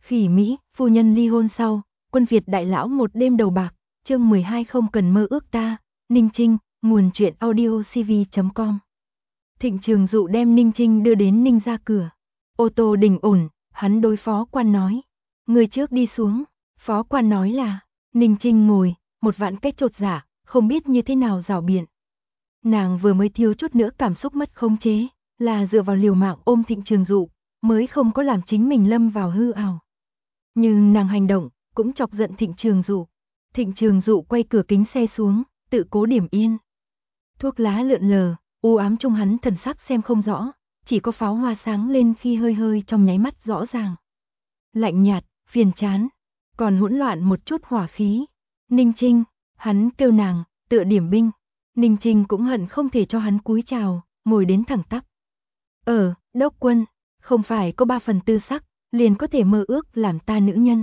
Khỉ Mỹ, phu nhân ly hôn sau, quân Việt đại lão một đêm đầu bạc, chương 12 không cần mơ ước ta, Ninh Trinh, nguồn truyện audiocv.com. Thịnh Trường Dụ đem Ninh Trinh đưa đến Ninh ra cửa. Ô tô đình ổn, hắn đối phó quan nói. Người trước đi xuống, phó quan nói là, Ninh Trinh ngồi, một vạn cách chột dạ, không biết như thế nào rảo biện. Nàng vừa mới thiếu chút nữa cảm xúc mất khống chế, là dựa vào liều mạng ôm Thịnh Trường Dụ, mới không có làm chính mình lâm vào hư ảo. Nhưng nàng hành động, cũng chọc giận Thịnh Trường Dụ. Thịnh Trường Dụ quay cửa kính xe xuống, tự cố điểm yên. Thuốc lá lượn lờ, u ám trong hắn thần sắc xem không rõ, chỉ có pháo hoa sáng lên khi hơi hơi trong nháy mắt rõ ràng. Lạnh nhạt, phiền chán, còn hỗn loạn một chút hỏa khí. Ninh Trinh, hắn kêu nàng, tựa điểm binh. Ninh Trinh cũng hận không thể cho hắn cúi chào, ngồi đến thẳng tắp. Đốc quân, không phải có 3 phần tư sắc, liền có thể mơ ước làm ta nữ nhân.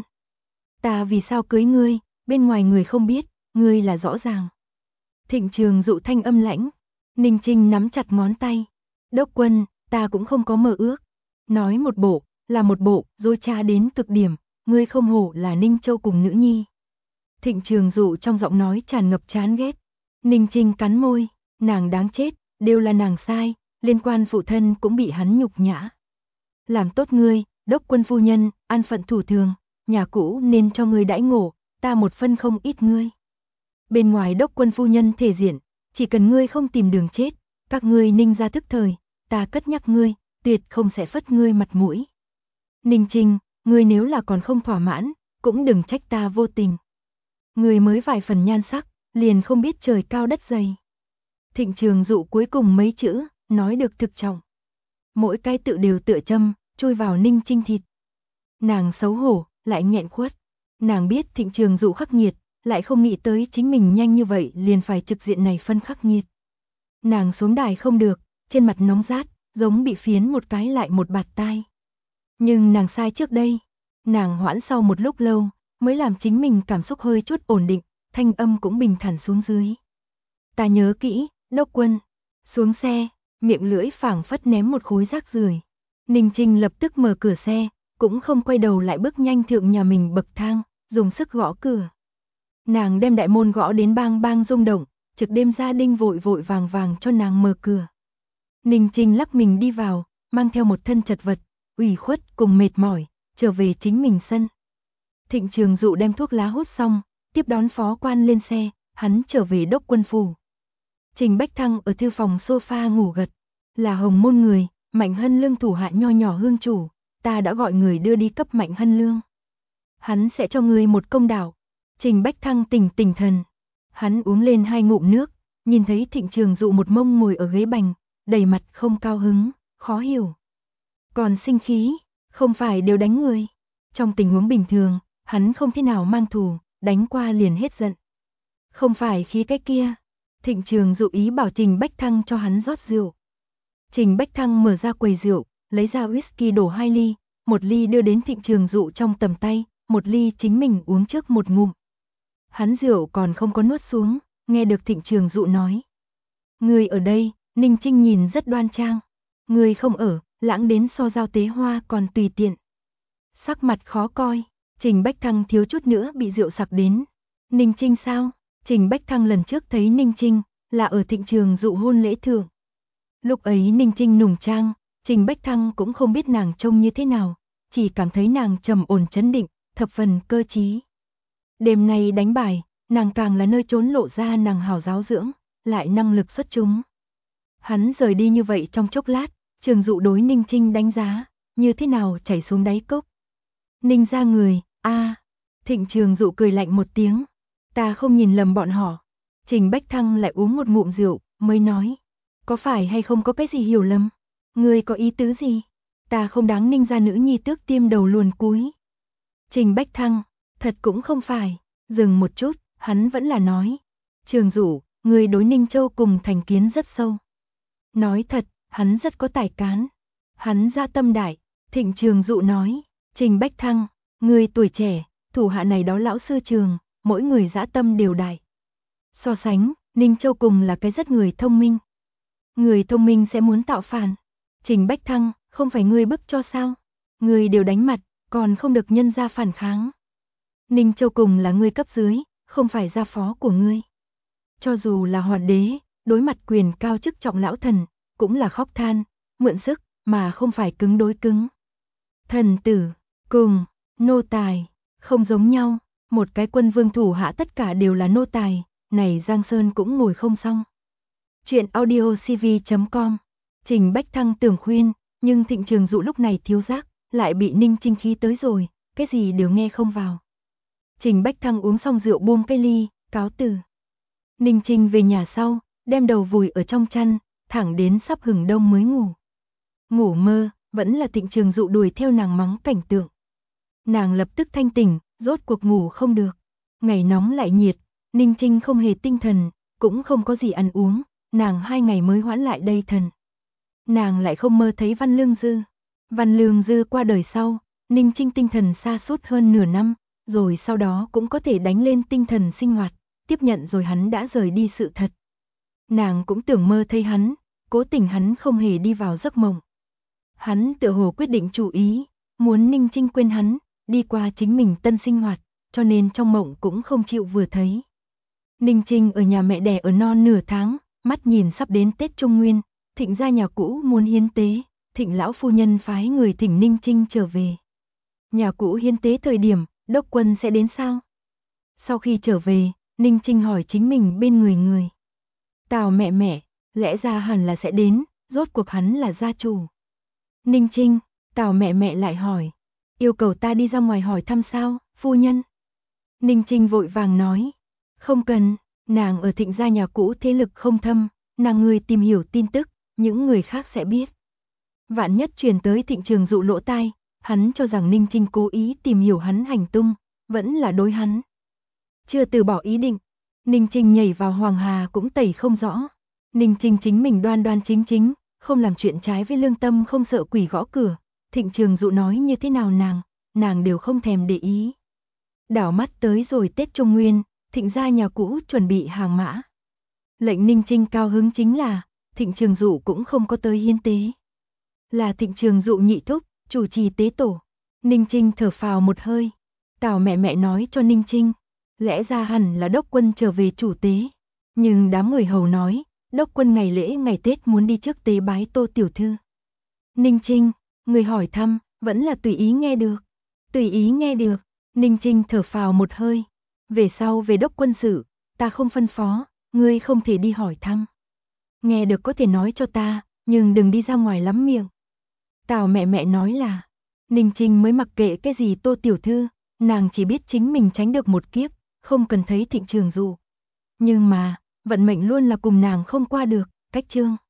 Ta vì sao cưới ngươi, bên ngoài người không biết, ngươi là rõ ràng. Thịnh Trường Dụ thanh âm lãnh. Ninh Trinh nắm chặt ngón tay. Đốc quân, ta cũng không có mơ ước. Nói một bộ, là một bộ, dối trá đến cực điểm, ngươi không hổ là Ninh Châu cùng nữ nhi. Thịnh Trường Dụ trong giọng nói tràn ngập chán ghét. Ninh Trinh cắn môi, nàng đáng chết, đều là nàng sai, liên quan phụ thân cũng bị hắn nhục nhã. Làm tốt ngươi, đốc quân phu nhân, an phận thủ thường, nhà cũ nên cho ngươi đãi ngộ, ta một phân không ít ngươi. Bên ngoài đốc quân phu nhân thể diện, chỉ cần ngươi không tìm đường chết, các ngươi Ninh ra tức thời, ta cất nhắc ngươi, tuyệt không sẽ phất ngươi mặt mũi. Ninh Trinh, ngươi nếu là còn không thỏa mãn, cũng đừng trách ta vô tình. Ngươi mới vài phần nhan sắc, liền không biết trời cao đất dày. Thịnh Trường Dụ cuối cùng mấy chữ, nói được thực trọng. Mỗi cái tự đều tựa châm, chui vào Ninh Trinh thịt. Nàng xấu hổ, lại nghẹn khuất. Nàng biết Thịnh Trường Dụ khắc nghiệt, lại không nghĩ tới chính mình nhanh như vậy liền phải trực diện này phân khắc nghiệt. Nàng xuống đài không được, trên mặt nóng rát, giống bị phiến một cái lại một bạt tai. Nhưng nàng sai trước đây. Nàng hoãn sau một lúc lâu, mới làm chính mình cảm xúc hơi chút ổn định, thanh âm cũng bình thản xuống dưới. Ta nhớ kỹ, đốc quân. Xuống xe, miệng lưỡi phảng phất ném một khối rác rưởi. Ninh Trinh lập tức mở cửa xe, cũng không quay đầu lại bước nhanh thượng nhà mình bậc thang, dùng sức gõ cửa. Nàng đem đại môn gõ đến bang bang rung động, trực đêm gia đình vội vội vàng vàng cho nàng mở cửa. Ninh Trinh lắc mình đi vào, mang theo một thân chật vật, ủy khuất cùng mệt mỏi, trở về chính mình sân. Thịnh Trường Dụ đem thuốc lá hút xong, tiếp đón phó quan lên xe, hắn trở về đốc quân phủ. Trình Bách Thăng ở thư phòng sofa ngủ gật, là Hồng Môn người, Mạnh Hân Lương thủ hạ nho nhỏ hương chủ, ta đã gọi người đưa đi cấp Mạnh Hân Lương. Hắn sẽ cho ngươi một công đạo. Trình Bách Thăng tỉnh thần. Hắn uống lên 2 ngụm nước, nhìn thấy Thịnh Trường Dụ một mông ngồi ở ghế bành, đầy mặt không cao hứng, khó hiểu. Còn sinh khí, không phải đều đánh người. Trong tình huống bình thường, hắn không thế nào mang thù, đánh qua liền hết giận. Không phải khí cái kia. Thịnh Trường Dụ ý bảo Trình Bách Thăng cho hắn rót rượu. Trình Bách Thăng mở ra quầy rượu, lấy ra whisky đổ 2 ly, 1 ly đưa đến Thịnh Trường Dụ trong tầm tay, 1 ly chính mình uống trước một ngụm. Hắn rượu còn không có nuốt xuống, nghe được Thịnh Trường Dụ nói. Người ở đây, Ninh Trinh nhìn rất đoan trang. Người không ở, lãng đến so giao tế hoa còn tùy tiện. Sắc mặt khó coi, Trình Bách Thăng thiếu chút nữa bị rượu sặc đến. Ninh Trinh sao? Trình Bách Thăng lần trước thấy Ninh Trinh, là ở Thịnh Trường Dụ hôn lễ thượng. Lúc ấy Ninh Trinh nùng trang, Trình Bách Thăng cũng không biết nàng trông như thế nào, chỉ cảm thấy nàng trầm ổn chấn định, thập phần cơ trí. Đêm nay đánh bài, nàng càng là nơi trốn lộ ra nàng hào giáo dưỡng, lại năng lực xuất chúng. Hắn rời đi như vậy trong chốc lát, Trường Dụ đối Ninh Trinh đánh giá, như thế nào chảy xuống đáy cốc. Ninh ra người, Thịnh Trường Dụ cười lạnh một tiếng, ta không nhìn lầm bọn họ. Trình Bách Thăng lại uống một ngụm rượu, mới nói, có phải hay không có cái gì hiểu lầm? Ngươi có ý tứ gì? Ta không đáng Ninh ra nữ nhi tước tiêm đầu luồn cúi. Trình Bách Thăng, thật cũng không phải, dừng một chút, hắn vẫn là nói. Trường Dụ, người đối Ninh Châu cùng thành kiến rất sâu. Nói thật, hắn rất có tài cán. Hắn ra tâm đại, Thịnh Trường Dụ nói. Trình Bách Thăng, người tuổi trẻ, thủ hạ này đó lão sư trường, mỗi người dã tâm đều đại. So sánh, Ninh Châu cùng là cái rất người thông minh. Người thông minh sẽ muốn tạo phản. Trình Bách Thăng, không phải ngươi bức cho sao? Người đều đánh mặt, còn không được nhân gia phản kháng. Ninh Châu cùng là ngươi cấp dưới, không phải gia phó của ngươi. Cho dù là Hoàng đế, đối mặt quyền cao chức trọng lão thần, cũng là khóc than, mượn sức, mà không phải cứng đối cứng. Thần tử, cùng, nô tài, không giống nhau, một cái quân vương thủ hạ tất cả đều là nô tài, này Giang Sơn cũng ngồi không xong. Chuyện audiocv.com, Trình Bách Thăng tưởng khuyên, nhưng Thịnh Trường Dụ lúc này thiếu giác, lại bị Ninh Trinh khí tới rồi, cái gì đều nghe không vào. Trình Bách Thăng uống xong rượu buông cái ly, cáo từ. Ninh Trinh về nhà sau, đem đầu vùi ở trong chăn, thẳng đến sắp hừng đông mới ngủ. Ngủ mơ, vẫn là Thịnh Trường Dụ đuổi theo nàng mắng cảnh tượng. Nàng lập tức thanh tỉnh, rốt cuộc ngủ không được. Ngày nóng lại nhiệt, Ninh Trinh không hề tinh thần, cũng không có gì ăn uống, nàng 2 ngày mới hoãn lại đây thần. Nàng lại không mơ thấy Văn Lương Dư. Văn Lương Dư qua đời sau, Ninh Trinh tinh thần sa sút hơn nửa năm, rồi sau đó cũng có thể đánh lên tinh thần sinh hoạt, tiếp nhận rồi hắn đã rời đi sự thật. Nàng cũng tưởng mơ thấy hắn, cố tình hắn không hề đi vào giấc mộng. Hắn tựa hồ quyết định chủ ý, muốn Ninh Trinh quên hắn, đi qua chính mình tân sinh hoạt, cho nên trong mộng cũng không chịu vừa thấy. Ninh Trinh ở nhà mẹ đẻ ở non nửa tháng, mắt nhìn sắp đến Tết Trung Nguyên, Thịnh gia nhà cũ muốn hiến tế, Thịnh lão phu nhân phái người thỉnh Ninh Trinh trở về. Nhà cũ hiến tế thời điểm, đốc quân sẽ đến sao? Sau khi trở về, Ninh Trinh hỏi chính mình bên người. Tào mẹ mẹ, lẽ ra hẳn là sẽ đến, rốt cuộc hắn là gia chủ. Ninh Trinh, Tào mẹ mẹ lại hỏi, yêu cầu ta đi ra ngoài hỏi thăm sao, phu nhân? Ninh Trinh vội vàng nói, không cần, nàng ở Thịnh gia nhà cũ thế lực không thâm, nàng người tìm hiểu tin tức, những người khác sẽ biết. Vạn nhất truyền tới Thịnh Trường Dụ lỗ tai, hắn cho rằng Ninh Trinh cố ý tìm hiểu hắn hành tung, vẫn là đối hắn. Chưa từ bỏ ý định, Ninh Trinh nhảy vào Hoàng Hà cũng tẩy không rõ. Ninh Trinh chính mình đoan đoan chính, không làm chuyện trái với lương tâm, không sợ quỷ gõ cửa. Thịnh Trường Dụ nói như thế nào nàng đều không thèm để ý. Đảo mắt tới rồi Tết Trung Nguyên, Thịnh gia nhà cũ chuẩn bị hàng mã. Lệnh Ninh Trinh cao hứng chính là, Thịnh Trường Dụ cũng không có tới hiến tế. Là Thịnh Trường Dụ nhị thúc, chủ trì tế tổ. Ninh Trinh thở phào một hơi. Tào mẹ mẹ nói cho Ninh Trinh, lẽ ra hẳn là đốc quân trở về chủ tế. Nhưng đám người hầu nói, đốc quân ngày lễ ngày Tết muốn đi trước tế bái Tô tiểu thư. Ninh Trinh, người hỏi thăm, vẫn là tùy ý nghe được. Tùy ý nghe được, Ninh Trinh thở phào một hơi. Về sau về đốc quân sự, ta không phân phó, ngươi không thể đi hỏi thăm. Nghe được có thể nói cho ta, nhưng đừng đi ra ngoài lắm miệng. Tào mẹ mẹ nói là, Ninh Trinh mới mặc kệ cái gì Tô tiểu thư, nàng chỉ biết chính mình tránh được một kiếp, không cần thấy Thịnh Trường Dụ. Nhưng mà, vận mệnh luôn là cùng nàng không qua được, cách chương.